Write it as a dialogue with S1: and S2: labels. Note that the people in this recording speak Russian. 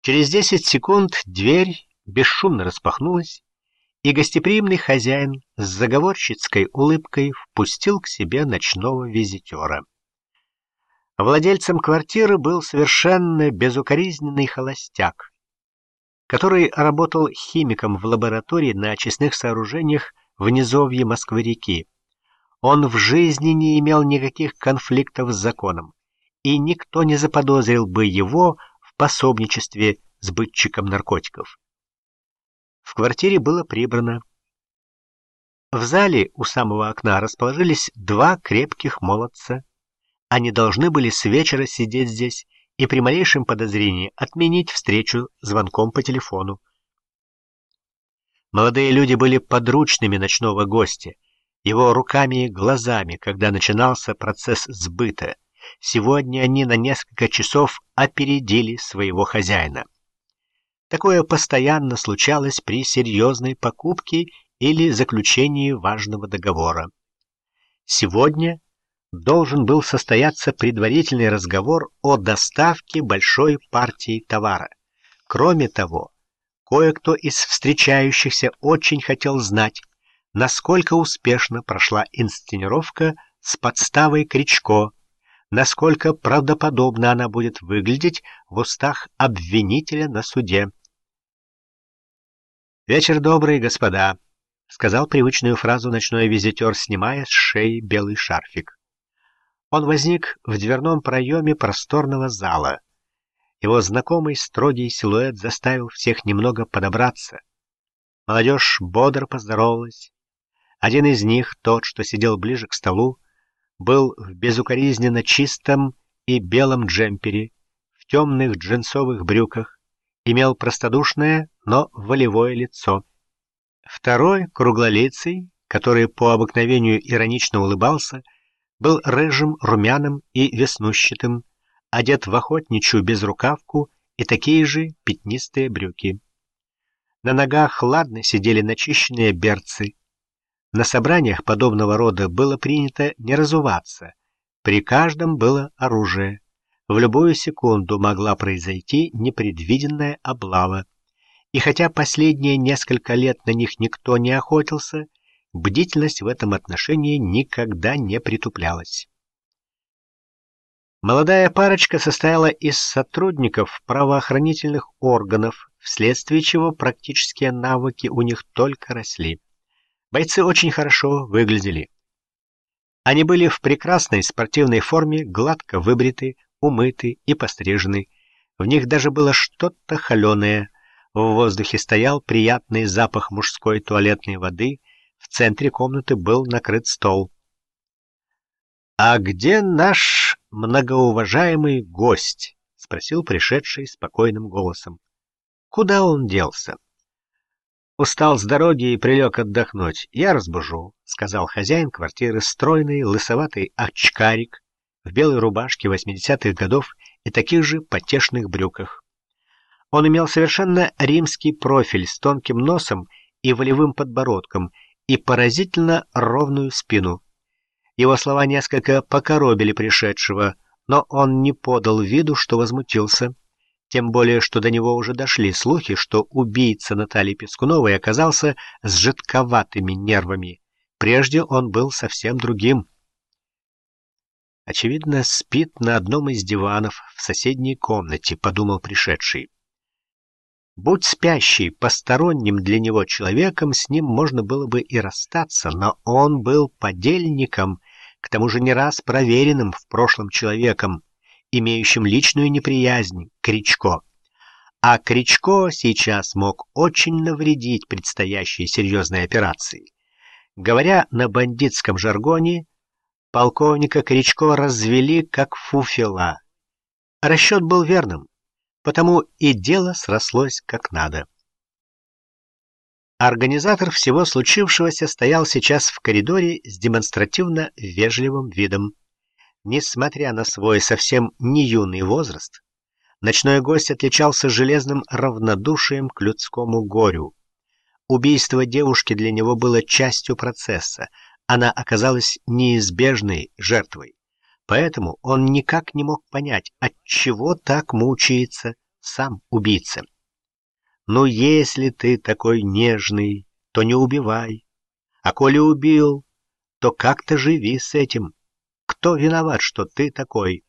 S1: Через 10 секунд дверь бесшумно распахнулась, и гостеприимный хозяин с заговорщицкой улыбкой впустил к себе ночного визитера. Владельцем квартиры был совершенно безукоризненный холостяк, который работал химиком в лаборатории на очистных сооружениях в низовье Москвы-реки. Он в жизни не имел никаких конфликтов с законом, и никто не заподозрил бы его в пособничестве сбытчикам наркотиков. В квартире было прибрано. В зале у самого окна расположились два крепких молодца. Они должны были с вечера сидеть здесь и при малейшем подозрении отменить встречу звонком по телефону. Молодые люди были подручными ночного гостя, его руками и глазами, когда начинался процесс сбыта. Сегодня они на несколько часов опередили своего хозяина. Такое постоянно случалось при серьезной покупке или заключении важного договора. Сегодня должен был состояться предварительный разговор о доставке большой партии товара. Кроме того, кое-кто из встречающихся очень хотел знать, насколько успешно прошла инсценировка с подставой Кричко, насколько правдоподобно она будет выглядеть в устах обвинителя на суде. «Вечер добрый, господа», — сказал привычную фразу ночной визитер, снимая с шеи белый шарфик. Он возник в дверном проеме просторного зала. Его знакомый строгий силуэт заставил всех немного подобраться. Молодежь бодро поздоровалась. Один из них, тот, что сидел ближе к столу, был в безукоризненно чистом и белом джемпере, в темных джинсовых брюках, имел простодушное, но волевое лицо. Второй, круглолицый, который по обыкновению иронично улыбался, был рыжим, румяным и веснущатым, одет в охотничью безрукавку и такие же пятнистые брюки. На ногах ладно сидели начищенные берцы. На собраниях подобного рода было принято не разуваться. При каждом было оружие. В любую секунду могла произойти непредвиденная облава. И хотя последние несколько лет на них никто не охотился, бдительность в этом отношении никогда не притуплялась. Молодая парочка состояла из сотрудников правоохранительных органов, вследствие чего практические навыки у них только росли. Бойцы очень хорошо выглядели. Они были в прекрасной спортивной форме, гладко выбриты, умыты и пострижены. В них даже было что-то холеное. В воздухе стоял приятный запах мужской туалетной воды. В центре комнаты был накрыт стол. «А где наш многоуважаемый гость?» — спросил пришедший спокойным голосом. «Куда он делся?» «Устал с дороги и прилег отдохнуть. Я разбужу», — сказал хозяин квартиры, стройный, лысоватый очкарик в белой рубашке 80-х годов и таких же потешных брюках. Он имел совершенно римский профиль с тонким носом и волевым подбородком и поразительно ровную спину. Его слова несколько покоробили пришедшего, но он не подал виду, что возмутился. Тем более, что до него уже дошли слухи, что убийца Натальи Пискуновой оказался с жидковатыми нервами. Прежде он был совсем другим. «Очевидно, спит на одном из диванов в соседней комнате», — подумал пришедший. Будь спящий посторонним для него человеком, с ним можно было бы и расстаться, но он был подельником, к тому же не раз проверенным в прошлом человеком, имеющим личную неприязнь к Кричко. А Кричко сейчас мог очень навредить предстоящей серьезной операции. Говоря на бандитском жаргоне, полковника Кричко развели как фуфела. Расчет был верным, потому и дело срослось как надо. Организатор всего случившегося стоял сейчас в коридоре с демонстративно вежливым видом. Несмотря на свой совсем не юный возраст, ночной гость отличался железным равнодушием к людскому горю. Убийство девушки для него было частью процесса, она оказалась неизбежной жертвой. Поэтому он никак не мог понять, отчего так мучается, сам убийца. Ну, если ты такой нежный, то не убивай. А коли убил, то как-то живи с этим. Кто виноват, что ты такой?